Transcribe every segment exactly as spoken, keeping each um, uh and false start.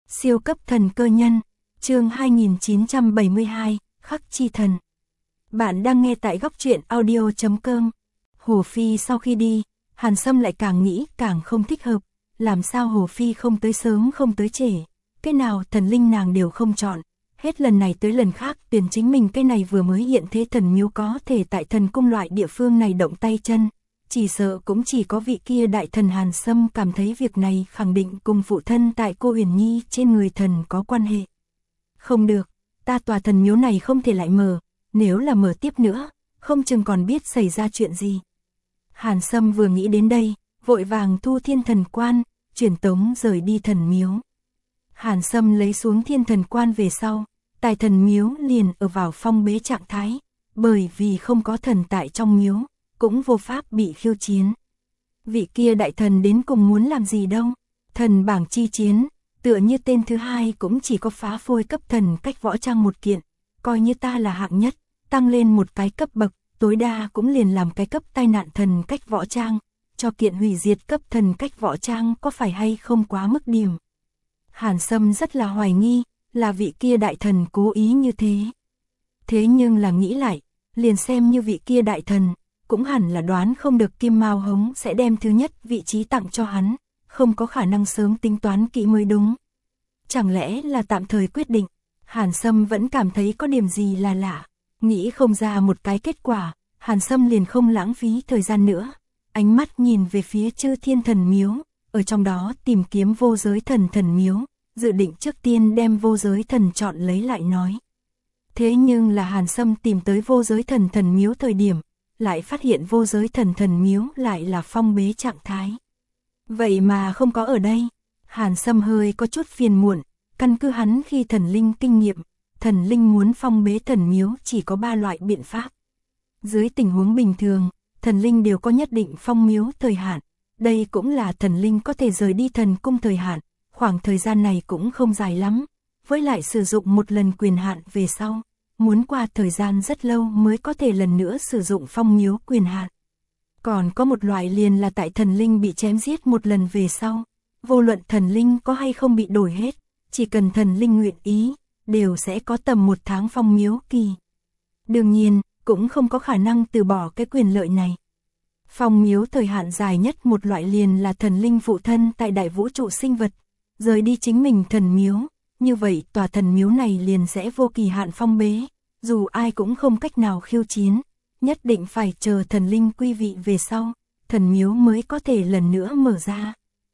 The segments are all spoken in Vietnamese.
Siêu cấp thần cơ nhân, chương hai nghìn chín trăm bảy mươi hai, Khắc chi thần. Bạn đang nghe tại góc truyện audio chấm com. Hồ Phi sau khi đi, Hàn Sâm lại càng nghĩ càng không thích hợp, làm sao Hồ Phi không tới sớm không tới trễ, cái nào thần linh nàng đều không chọn, hết lần này tới lần khác tuyển chính mình cái này vừa mới hiện thế thần miếu có thể tại thần cung loại địa phương này động tay chân. Chỉ sợ cũng chỉ có vị kia đại thần Hàn Sâm cảm thấy việc này khẳng định cùng phụ thân tại cô Huyền Nhi trên người thần có quan hệ. Không được, ta tòa thần miếu này không thể lại mở, nếu là mở tiếp nữa, không chừng còn biết xảy ra chuyện gì. Hàn Sâm vừa nghĩ đến đây, vội vàng thu thiên thần quan, truyền tống rời đi thần miếu. Hàn Sâm lấy xuống thiên thần quan về sau, tại thần miếu liền ở vào phong bế trạng thái, bởi vì không có thần tại trong miếu, cũng vô pháp bị khiêu chiến. Vị kia đại thần đến cùng muốn làm gì đâu? Thần bảng chi chiến, tựa như tên thứ hai cũng chỉ có phá phôi cấp thần cách võ trang một kiện, coi như ta là hạng nhất, tăng lên một cái cấp bậc, tối đa cũng liền làm cái cấp tai nạn thần cách võ trang, cho kiện hủy diệt cấp thần cách võ trang có phải hay không quá mức điểm. Hàn Sâm rất là hoài nghi, là vị kia đại thần cố ý như thế. Thế nhưng là nghĩ lại, liền xem như vị kia đại thần, cũng hẳn là đoán không được Kim Mao Hống sẽ đem thứ nhất vị trí tặng cho hắn, không có khả năng sớm tính toán kỹ mới đúng. Chẳng lẽ là tạm thời quyết định? Hàn Sâm vẫn cảm thấy có điểm gì là lạ, nghĩ không ra một cái kết quả, Hàn Sâm liền không lãng phí thời gian nữa, ánh mắt nhìn về phía Chư Thiên Thần Miếu, ở trong đó tìm kiếm Vô Giới Thần Thần Miếu, dự định trước tiên đem Vô Giới Thần chọn lấy lại nói. Thế nhưng là Hàn Sâm tìm tới Vô Giới Thần Thần Miếu thời điểm, lại phát hiện Vô Giới Thần Thần Miếu lại là phong bế trạng thái. Vậy mà không có ở đây, Hàn Sâm hơi có chút phiền muộn, căn cứ hắn khi thần linh kinh nghiệm, thần linh muốn phong bế thần miếu chỉ có ba loại biện pháp. Dưới tình huống bình thường, thần linh đều có nhất định phong miếu thời hạn, đây cũng là thần linh có thể rời đi thần cung thời hạn, khoảng thời gian này cũng không dài lắm, với lại sử dụng một lần quyền hạn về sau, muốn qua thời gian rất lâu mới có thể lần nữa sử dụng phong miếu quyền hạn. Còn có một loại liền là tại thần linh bị chém giết một lần về sau, vô luận thần linh có hay không bị đổi hết, chỉ cần thần linh nguyện ý, đều sẽ có tầm một tháng phong miếu kỳ. Đương nhiên, cũng không có khả năng từ bỏ cái quyền lợi này. Phong miếu thời hạn dài nhất một loại liền là thần linh phụ thân tại đại vũ trụ sinh vật, rời đi chính mình thần miếu, như vậy tòa thần miếu này liền sẽ vô kỳ hạn phong bế, dù ai cũng không cách nào khiêu chiến, nhất định phải chờ thần linh quy vị về sau, thần miếu mới có thể lần nữa mở ra.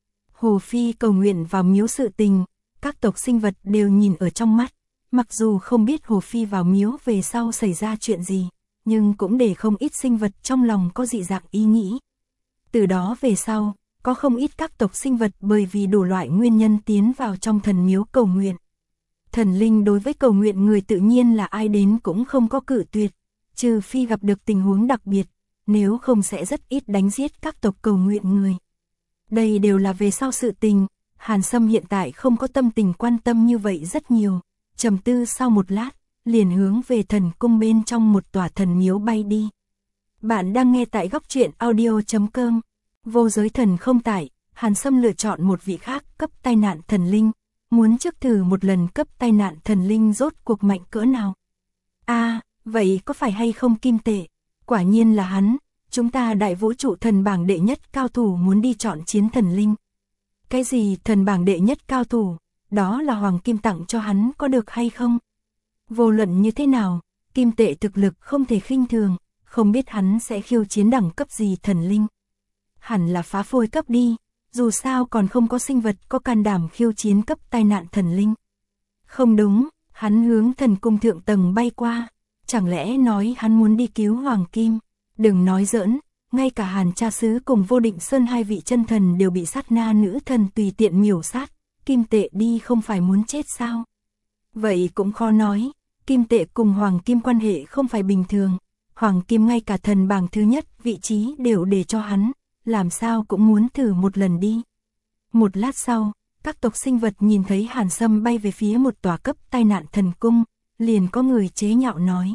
Hồ Phi cầu nguyện vào miếu sự tình, các tộc sinh vật đều nhìn ở trong mắt, mặc dù không biết Hồ Phi vào miếu về sau xảy ra chuyện gì, nhưng cũng để không ít sinh vật trong lòng có dị dạng ý nghĩ. Từ đó về sau, có không ít các tộc sinh vật bởi vì đủ loại nguyên nhân tiến vào trong thần miếu cầu nguyện. Thần linh đối với cầu nguyện người tự nhiên là ai đến cũng không có cự tuyệt, trừ phi gặp được tình huống đặc biệt, nếu không sẽ rất ít đánh giết các tộc cầu nguyện người. Đây đều là về sau sự tình, Hàn Sâm hiện tại không có tâm tình quan tâm như vậy rất nhiều, trầm tư sau một lát, liền hướng về thần cung bên trong một tòa thần miếu bay đi. Bạn đang nghe tại góc truyện audio chấm com. Vô Giới Thần không tại, Hàn Sâm lựa chọn một vị khác cấp tai nạn thần linh, muốn trước thử một lần cấp tai nạn thần linh rốt cuộc mạnh cỡ nào. A, à, vậy có phải hay không Kim Tệ? Quả nhiên là hắn, chúng ta đại vũ trụ thần bảng đệ nhất cao thủ muốn đi chọn chiến thần linh. Cái gì thần bảng đệ nhất cao thủ, đó là Hoàng Kim tặng cho hắn có được hay không? Vô luận như thế nào, Kim Tệ thực lực không thể khinh thường, không biết hắn sẽ khiêu chiến đẳng cấp gì thần linh. Hẳn là phá phôi cấp đi, dù sao còn không có sinh vật có can đảm khiêu chiến cấp tai nạn thần linh. Không đúng, hắn hướng thần cung thượng tầng bay qua, chẳng lẽ nói hắn muốn đi cứu Hoàng Kim? Đừng nói giỡn, ngay cả Hàn Cha Sứ cùng Vô Định Sơn hai vị chân thần đều bị sát na nữ thần tùy tiện miểu sát, Kim Tệ đi không phải muốn chết sao? Vậy cũng khó nói, Kim Tệ cùng Hoàng Kim quan hệ không phải bình thường, Hoàng Kim ngay cả thần bảng thứ nhất vị trí đều để cho hắn, làm sao cũng muốn thử một lần đi. Một lát sau, các tộc sinh vật nhìn thấy Hàn Sâm bay về phía một tòa cấp tai nạn thần cung, liền có người chế nhạo nói.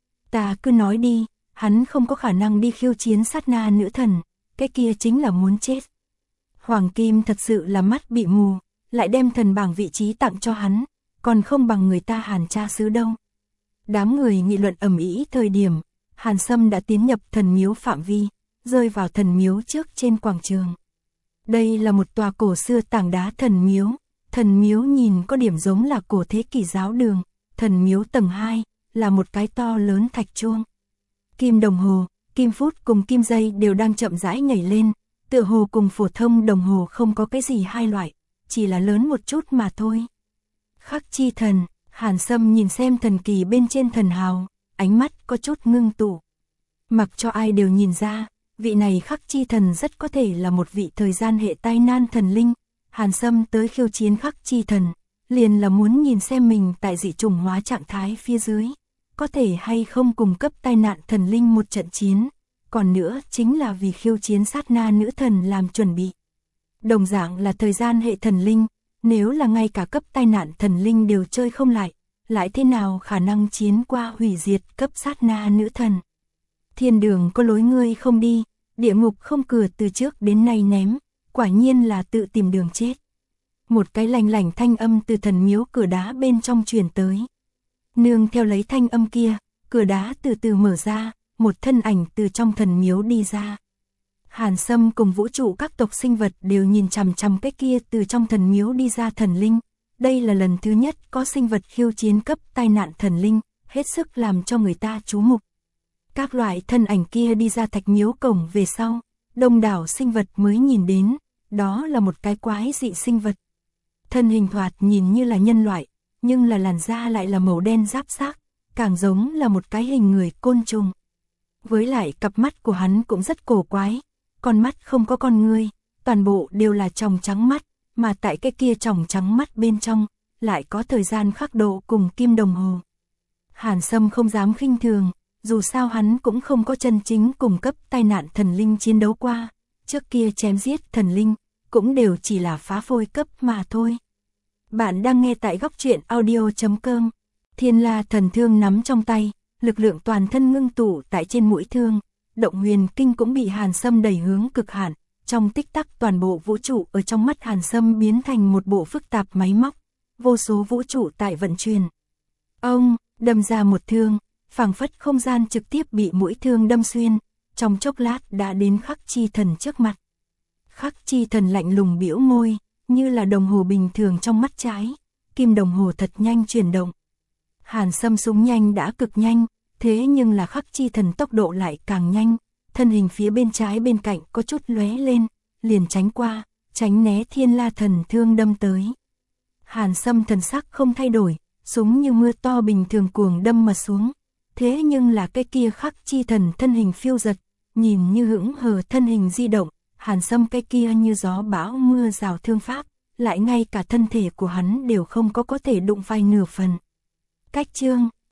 Ta cứ nói đi, hắn không có khả năng đi khiêu chiến sát na nữ thần, cái kia chính là muốn chết. Hoàng Kim thật sự là mắt bị mù, lại đem thần bảng vị trí tặng cho hắn, còn không bằng người ta Hàn cha xứ đâu. Đám người nghị luận ầm ĩ thời điểm, Hàn Sâm đã tiến nhập thần miếu phạm vi, rơi vào thần miếu trước trên quảng trường. Đây là một tòa cổ xưa tảng đá thần miếu, thần miếu nhìn có điểm giống là cổ thế kỷ giáo đường, thần miếu tầng hai là một cái to lớn thạch chuông. Kim đồng hồ, kim phút cùng kim giây đều đang chậm rãi nhảy lên, tựa hồ cùng phổ thông đồng hồ không có cái gì hai loại, chỉ là lớn một chút mà thôi. Khắc chi thần, Hàn Sâm nhìn xem thần kỳ bên trên thần hào, ánh mắt có chút ngưng tụ. Mặc cho ai đều nhìn ra, vị này khắc chi thần rất có thể là một vị thời gian hệ tai nan thần linh. Hàn Sâm tới khiêu chiến khắc chi thần, liền là muốn nhìn xem mình tại dị trùng hóa trạng thái phía dưới, có thể hay không cùng cấp tai nạn thần linh một trận chiến, còn nữa chính là vì khiêu chiến sát na nữ thần làm chuẩn bị. Đồng dạng là thời gian hệ thần linh, nếu là ngay cả cấp tai nạn thần linh đều chơi không lại, lại thế nào khả năng chiến qua hủy diệt cấp sát na nữ thần. Thiên đường có lối ngươi không đi, địa ngục không cửa từ trước đến nay ném, quả nhiên là tự tìm đường chết. Một cái lành lành thanh âm từ thần miếu cửa đá bên trong truyền tới. Nương theo lấy thanh âm kia, cửa đá từ từ mở ra, một thân ảnh từ trong thần miếu đi ra. Hàn Sâm cùng vũ trụ các tộc sinh vật đều nhìn chằm chằm cái kia từ trong thần miếu đi ra thần linh. Đây là lần thứ nhất có sinh vật khiêu chiến cấp tai nạn thần linh, hết sức làm cho người ta chú mục. Các loại thân ảnh kia đi ra thạch miếu cổng về sau, đông đảo sinh vật mới nhìn đến, đó là một cái quái dị sinh vật. Thân hình thoạt nhìn như là nhân loại, nhưng là làn da lại là màu đen giáp xác, càng giống là một cái hình người côn trùng. Với lại cặp mắt của hắn cũng rất cổ quái, con mắt không có con ngươi, toàn bộ đều là tròng trắng mắt, mà tại cái kia tròng trắng mắt bên trong, lại có thời gian khắc độ cùng kim đồng hồ. Hàn Sâm không dám khinh thường, dù sao hắn cũng không có chân chính cùng cấp tai nạn thần linh chiến đấu qua, trước kia chém giết thần linh, cũng đều chỉ là phá phôi cấp mà thôi. Bạn đang nghe tại góc truyện audio chấm com. Thiên La thần thương nắm trong tay, lực lượng toàn thân ngưng tụ tại trên mũi thương, động huyền kinh cũng bị Hàn Sâm đẩy hướng cực hạn, trong tích tắc toàn bộ vũ trụ ở trong mắt Hàn Sâm biến thành một bộ phức tạp máy móc, vô số vũ trụ tại vận chuyển. Ông đâm ra một thương, phảng phất không gian trực tiếp bị mũi thương đâm xuyên, trong chốc lát đã đến Khắc Chi Thần trước mặt. Khắc Chi Thần lạnh lùng bĩu môi, như là đồng hồ bình thường trong mắt trái, kim đồng hồ thật nhanh chuyển động. Hàn Sâm súng nhanh đã cực nhanh, thế nhưng là Khắc Chi Thần tốc độ lại càng nhanh, thân hình phía bên trái bên cạnh có chút lóe lên, liền tránh qua, tránh né Thiên La thần thương đâm tới. Hàn Sâm thần sắc không thay đổi, súng như mưa to bình thường cuồng đâm mà xuống. Thế nhưng là cái kia Khắc Chi Thần thân hình phiêu giật, nhìn như hững hờ thân hình di động, Hàn Sâm cái kia như gió bão mưa rào thương pháp, lại ngay cả thân thể của hắn đều không có có thể đụng vai nửa phần. Cách chương